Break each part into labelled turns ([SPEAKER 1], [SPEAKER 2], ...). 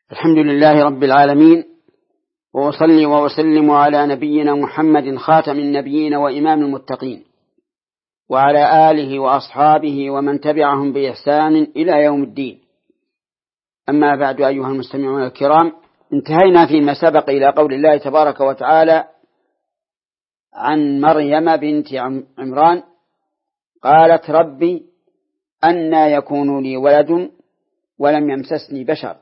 [SPEAKER 1] الحمد لله رب العالمين، وأصلي وأسلم على نبينا محمد خاتم النبيين وإمام المتقين، وعلى آله وأصحابه ومن تبعهم بإحسان إلى يوم الدين. أما بعد، أيها المستمعون الكرام، انتهينا فيما سبق إلى قول الله تبارك وتعالى عن مريم بنت عمران قالت: ربي أنى يكون لي ولد ولم يمسسني بشر.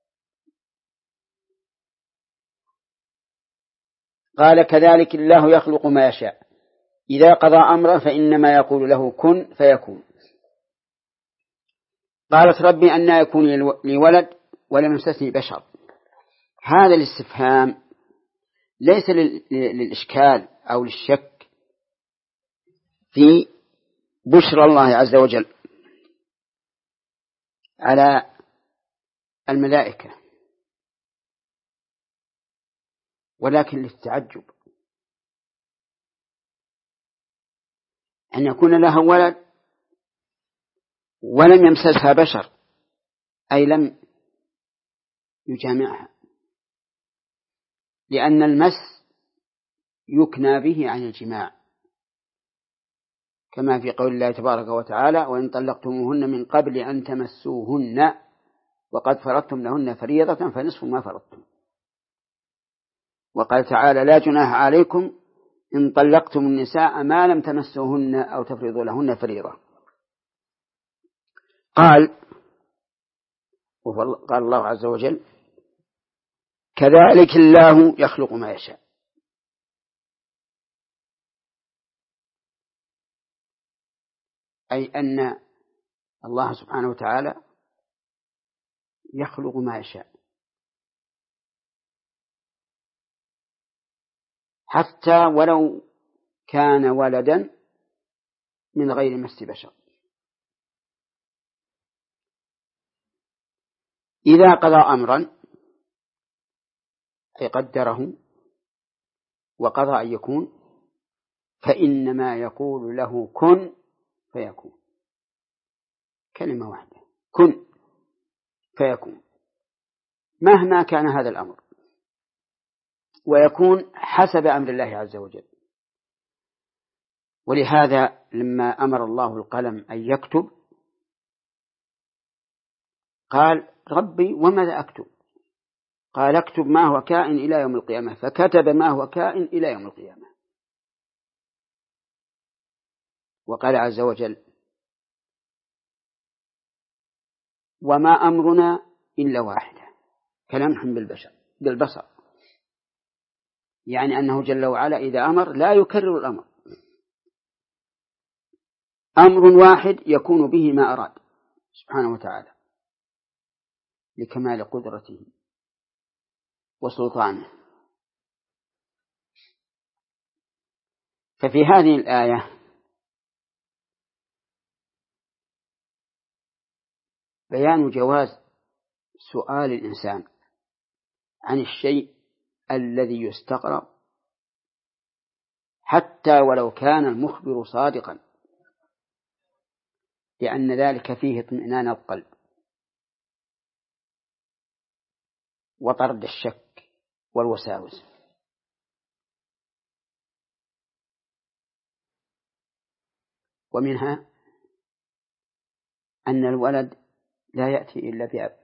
[SPEAKER 1] قال: كذلك الله يخلق ما يشاء، إذا قضى أمرا فإنما يقول له كن فيكون. قالت: ربي أنى يكون لي ولد ولم يمسسني بشر. هذا الاستفهام ليس للإشكال أو للشك في بشرى الله عز وجل على الملائكة، ولكن للتعجب أن يكون لها ولد ولم يمسسها بشر، أي لم يجامعها، لأن المس يكنى به عن الجماع، كما في قول الله تبارك وتعالى: وإن طلقتموهن من قبل أن تمسوهن وقد فرضتم لهن فريضة فنصف ما فرضتم. وقال تعالى: لا جناح عليكم إن طلقتم النساء ما لم تمسوهن أو تفرضوا لهن فريضة. قال الله عز وجل: كذلك الله يخلق ما يشاء. أي أن الله سبحانه وتعالى يخلق ما يشاء، حتى ولو كان ولدا من غير مس بشر. إذا قضى أمرا أي قدره وقضى أن يكون، فإنما يقول له كن فيكون، كلمة واحدة: كن فيكون، مهما كان هذا الأمر، ويكون حسب أمر الله عز وجل. ولهذا لما أمر الله القلم أن يكتب قال: ربي وماذا أكتب؟ قال: اكتب ما هو كائن إلى يوم القيامة، فكتب ما هو كائن إلى يوم القيامة. وقال عز وجل: وما أمرنا إلا واحدة كلمح بالبصر، يعني أنه جل وعلا إذا أمر لا يكرر الأمر، أمر واحد يكون به ما أراد سبحانه وتعالى لكمال قدرته وسلطانه. ففي هذه الآية بيان جواز سؤال الإنسان عن الشيء الذي يستغرب، حتى ولو كان المخبر صادقا، لأن ذلك فيه اطمئنان القلب وطرد الشك والوساوس. ومنها أن الولد لا يأتي إلا بأب،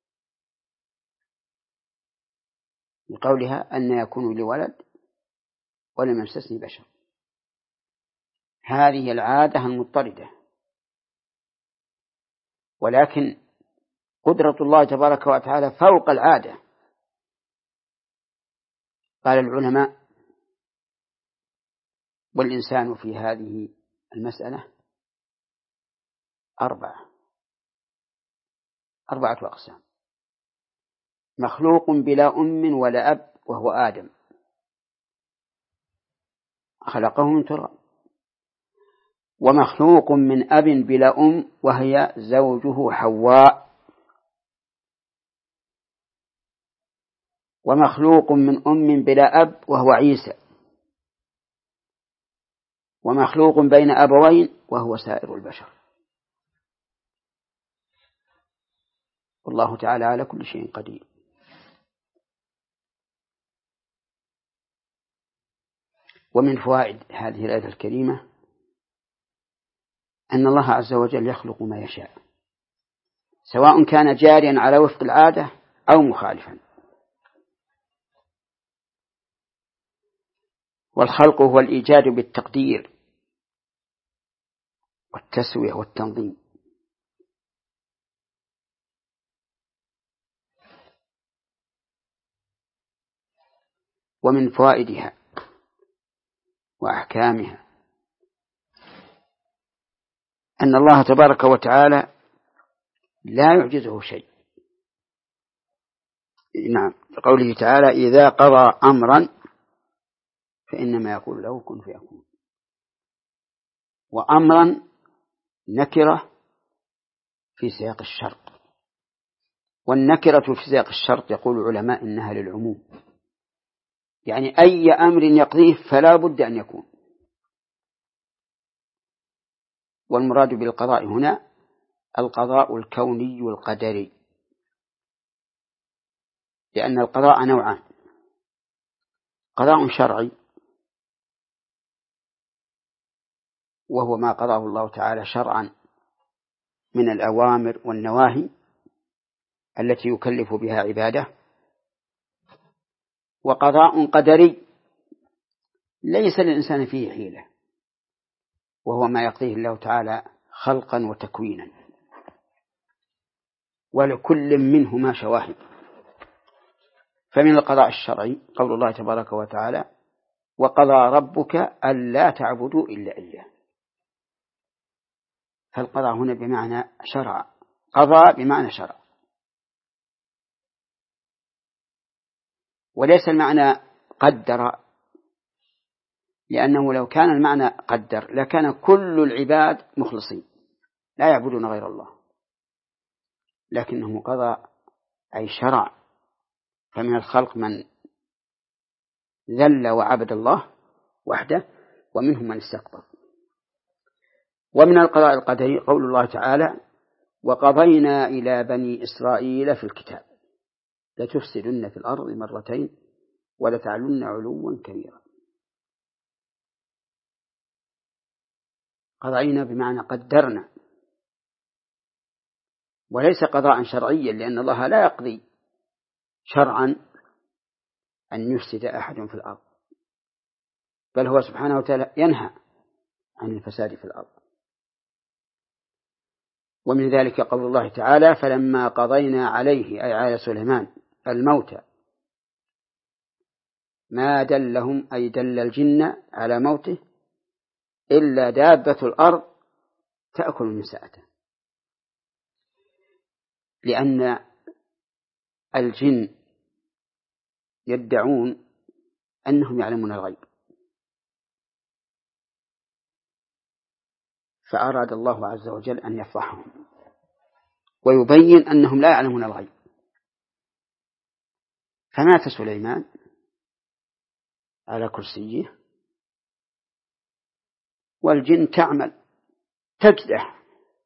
[SPEAKER 1] لقولها أن يكون لي ولد ولم يمسسني بشر. هذه العادة المضطردة، ولكن قدرة الله تبارك وتعالى فوق العادة. قال العلماء: والإنسان في هذه المسألة أربعة أقسام: مخلوق بلا أم ولا أب وهو آدم، خلقه من تراب، ومخلوق من أب بلا أم وهي زوجه حواء، ومخلوق من أم بلا أب وهو عيسى، ومخلوق بين أبوين وهو سائر البشر. والله تعالى على كل شيء قدير. ومن فوائد هذه الآية الكريمة أن الله عز وجل يخلق ما يشاء، سواء كان جاريا على وفق العادة أو مخالفا. والخلق هو الإيجاد بالتقدير والتسوية والتنظيم. ومن فوائدها وأحكامها أن الله تبارك وتعالى لا يعجزه شيء. نعم، قوله تعالى: إذا قضى أمرا فإنما يقول له كن فيكون. وأمرا نكرة في سياق الشرط، والنكرة في سياق الشرط يقول العلماء إنها للعموم، يعني أي أمر يقضيه فلا بد أن يكون. والمراد بالقضاء هنا القضاء الكوني القدري، لأن القضاء نوعان: قضاء شرعي وهو ما قضاه الله تعالى شرعا من الأوامر والنواهي التي يكلف بها عباده، وقضاء قدري ليس للإنسان فيه حيلة، وهو ما يقضيه الله تعالى خلقا وتكوينا، ولكل منهما شواهد. فمن القضاء الشرعي قول الله تبارك وتعالى: وقضى ربك ألا تعبدوا إلا إياه. فالقضاء هنا بمعنى شرع، قضى بمعنى شرع، وليس المعنى قدر، لأنه لو كان المعنى قدر لكان كل العباد مخلصين لا يعبدون غير الله، لكنه قضى أي شرع. فمن الخلق من ذل وعبد الله وحده، ومنهم من استكبر. ومن القضاء القدري قول الله تعالى: وقضينا إلى بني إسرائيل في الكتاب لتفسدن في الأرض مرتين ولتعلن علوا كبيرا. قضينا بمعنى قدرنا، وليس قضاء شرعيا، لأن الله لا يقضي شرعا أن يفسد أحد في الأرض، بل هو سبحانه وتعالى ينهى عن الفساد في الأرض. ومن ذلك قول الله تعالى: فلما قضينا عليه أي على سليمان الموت ما دلهم أي دل الجن على موته إلا دابة الأرض تأكل من سأته. لأن الجن يدعون أنهم يعلمون الغيب، فأراد الله عز وجل أن يفضحهم ويبين أنهم لا يعلمون الغيب. فمات سليمان على كرسيه، والجن تعمل تجدح،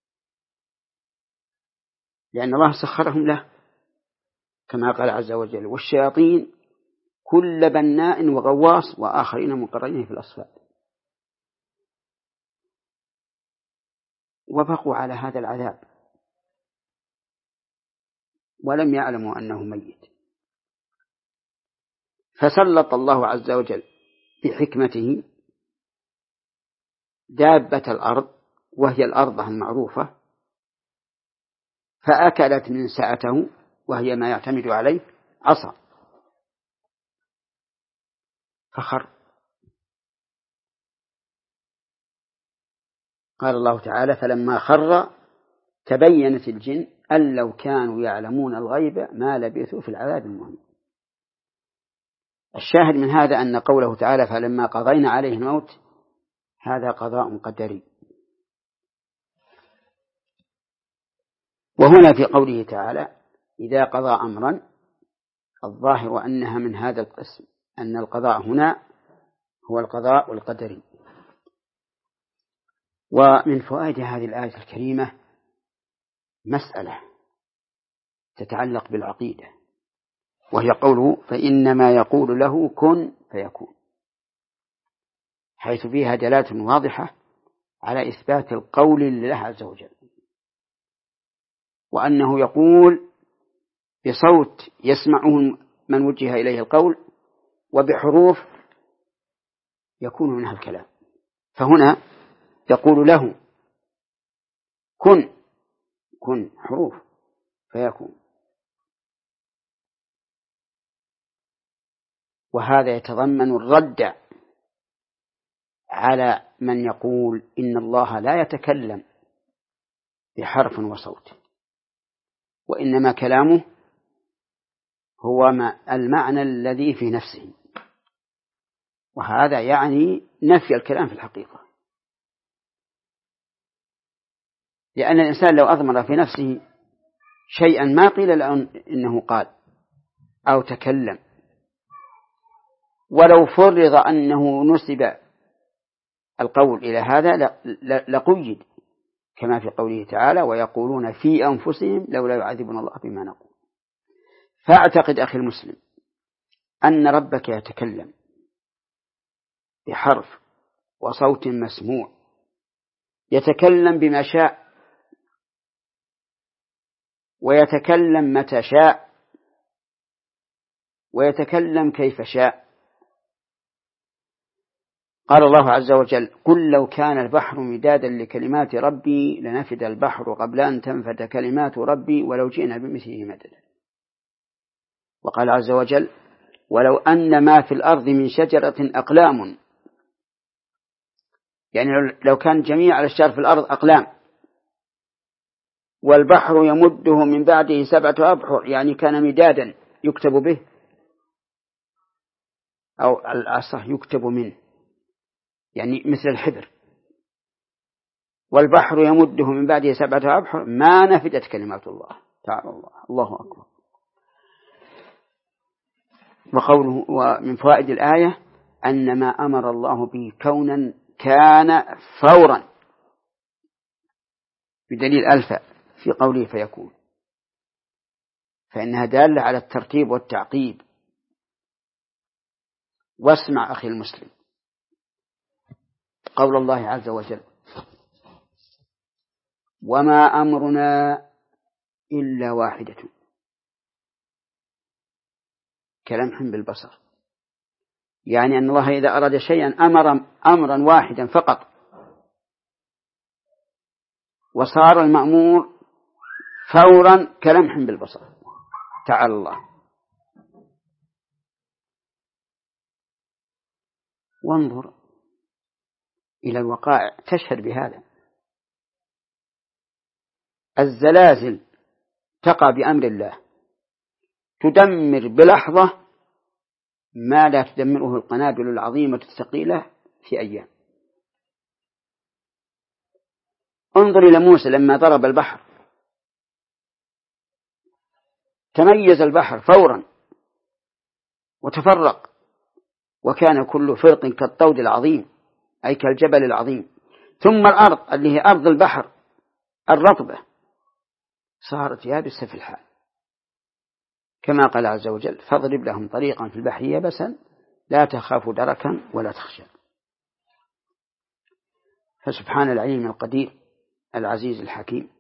[SPEAKER 1] لأن الله سخرهم له كما قال عز وجل: والشياطين كل بناء وغواص وآخرين مقرنين في الأصفاد. وبقوا على هذا العذاب ولم يعلموا أنه ميت. فسلط الله عز وجل بحكمته دابة الأرض، وهي الأرض المعروفة، فأكلت من سأته، وهي ما يعتمد عليه عصا، فخر. قال الله تعالى: فلما خر تبينت الجن أن لو كانوا يعلمون الغيب ما لبثوا في العذاب المهين. الشاهد من هذا أن قوله تعالى: فلما قضينا عليه الموت، هذا قضاء قدري. وهنا في قوله تعالى: إذا قضى أمرا، الظاهر أنها من هذا القسم، أن القضاء هنا هو القضاء القدري. ومن فوائد هذه الآية الكريمة مسألة تتعلق بالعقيدة، وهي قوله: فإنما يقول له كن فيكون. حيث فيها دلالة واضحة على إثبات القول لله عز وجل، وأنه يقول بصوت يسمعه من وجه إليه القول، وبحروف يكون منها الكلام. فهنا يقول له كن، كن حروف فيكون. وهذا يتضمن الرد على من يقول إن الله لا يتكلم بحرف وصوت، وإنما كلامه هو المعنى الذي في نفسه، وهذا يعني نفي الكلام في الحقيقة. لأن الإنسان لو أضمر في نفسه شيئا ما قيل له إنه قال أو تكلم، ولو فرض أنه نسب القول إلى هذا لقيد، كما في قوله تعالى ويقولون في أنفسهم لولا يعذبنا الله بما نقول. فاعتقد أخي المسلم أن ربك يتكلم بحرف وصوت مسموع، يتكلم بما شاء ويتكلم متى شاء ويتكلم كيف شاء. قال الله عز وجل قل لو كان البحر مدادا لكلمات ربي لنفد البحر قبل أن تنفد كلمات ربي ولو جئنا بمثله مددا. وقال عز وجل ولو أن ما في الأرض من شجرة أقلام، يعني لو كان جميع الأشجار في الأرض أقلام والبحر يمده من بعده 7 أبحر، يعني كان مدادا يكتب به، أو الأصح يكتب منه، يعني مثل الحبر. والبحر يمده من بعده 7 أبحر ما نفدت كلمات الله تعالى. الله أكبر. وقوله ومن فوائد الآية أن ما أمر الله به كونا كان فورا، بدليل ألف في قوله فيكون، فإنها دالة على الترتيب والتعقيب. واسمع أخي المسلم قول الله عز وجل وما أمرنا إلا واحدة كلمح بالبصر، يعني أن الله إذا أراد شيئا أمر أمرا واحدا فقط، وصار المأمور فورا كلمح بالبصر. تعالى الله. وانظر إلى الوقائع تشهد بهذا. الزلازل تقع بأمر الله، تدمر بلحظة ما لا تدمره القنابل العظيمة الثقيلة في أيام. انظر إلى موسى لما ضرب البحر، تميز البحر فورا وتفرق، وكان كل فرق كالطود العظيم أي كالجبل العظيم. ثم الأرض اللي هي أرض البحر الرطبة صارت يابسة في الحال، كما قال عز وجل فاضرب لهم طريقا في البحر يبسا لا تخاف دركا ولا تخشى. فسبحان العليم القدير العزيز الحكيم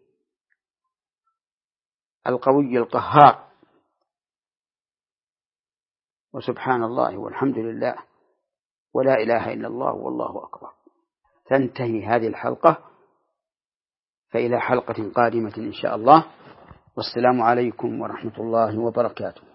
[SPEAKER 1] القوي القهار، وسبحان الله والحمد لله ولا إله إلا الله والله أكبر. تنتهي هذه الحلقة، فإلى حلقة قادمة إن شاء الله، والسلام عليكم ورحمة الله وبركاته.